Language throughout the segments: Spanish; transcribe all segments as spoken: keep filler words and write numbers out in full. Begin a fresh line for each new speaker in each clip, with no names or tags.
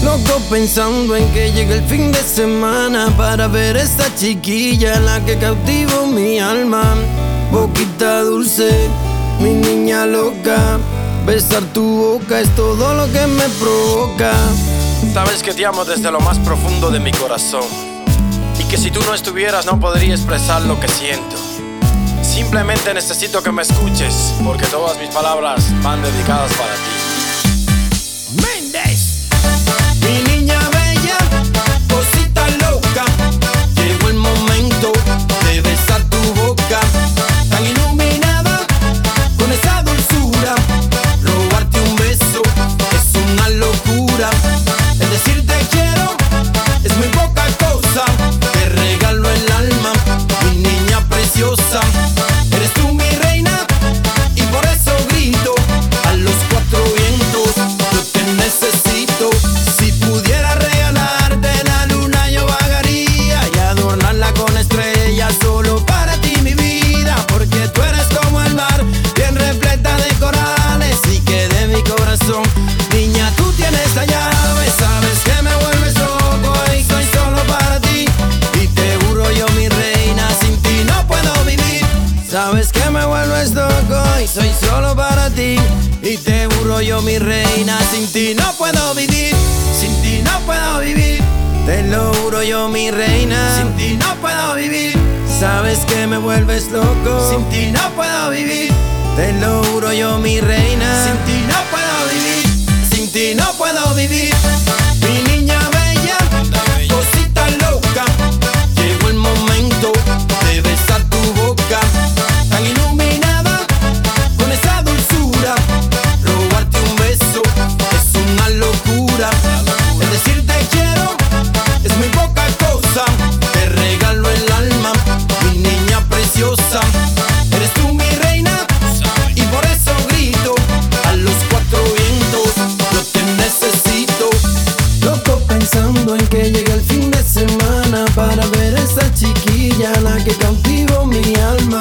Loco pensando en que llegue el fin de semana para ver esta chiquilla, la que cautivó mi alma. Boquita dulce, mi niña loca, besar tu boca es todo lo que me provoca.
Sabes que te amo desde lo más profundo de mi corazón, y que si tú no estuvieras no podría expresar lo que siento. Simplemente necesito que me escuches, porque todas mis palabras van dedicadas para ti.
Méndez, mi niña bella, cosita loca, llegó el momento de besar tu boca, tan iluminada con esa dulzura. Robarte un beso es una locura. El decir te quiero es muy poca cosa. Te regalo el alma, mi niña preciosa. Eres tú mi reina y por eso grito a los cuatro vientos: yo te necesito. Si pudiera regalarte la luna yo vagaría y adornarla con estrellas solo para ti, mi vida. Porque tú eres como el mar, bien repleta de corales, y que de mi corazón, niña, tú tienes la llave. Sabes que me vuelves loco y soy solo para ti, y te juro yo, mi reina, sin ti no puedo vivir. Sabes que me vuelves loco y soy solo para ti, y te juro yo, mi reina, sin ti no puedo vivir. Sin ti no puedo vivir, te lo juro yo, mi reina, sin ti no puedo vivir. Sabes que me vuelves loco, sin ti no puedo vivir. Te lo juro yo, mi reina, sin ti no puedo vivir. Sin ti no puedo vivir. Mi niña bella, cosita loca, llegó el momento de besar tu boca, tan iluminada con esa dulzura. Robarte un beso es una locura. El decir te quiero es muy poca cosa. Te regalo el alma, mi niña preciosa. Eres tú mi reina y por eso grito a los cuatro vientos: yo te necesito. Loco pensando en que llegue el fin de semana para ver a esa chiquilla, la que cautivó mi alma.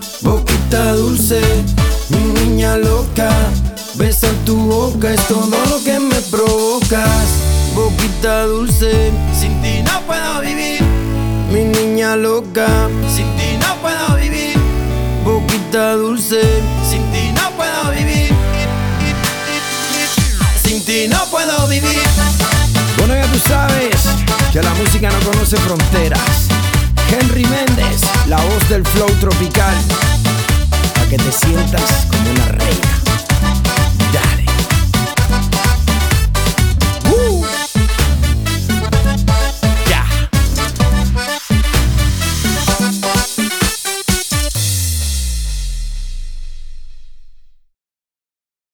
Boquita dulce, mi niña loca, besar tu boca es todo lo que me provocas. Boquita dulce, sin ti no puedo vivir. Mi niña loca, sin ti no puedo vivir. Boquita dulce, sin ti no puedo vivir. Sin ti no puedo vivir.
Bueno, ya tú sabes que la música no conoce fronteras. Henry Méndez, la voz del flow tropical, para que te sientas como una reina.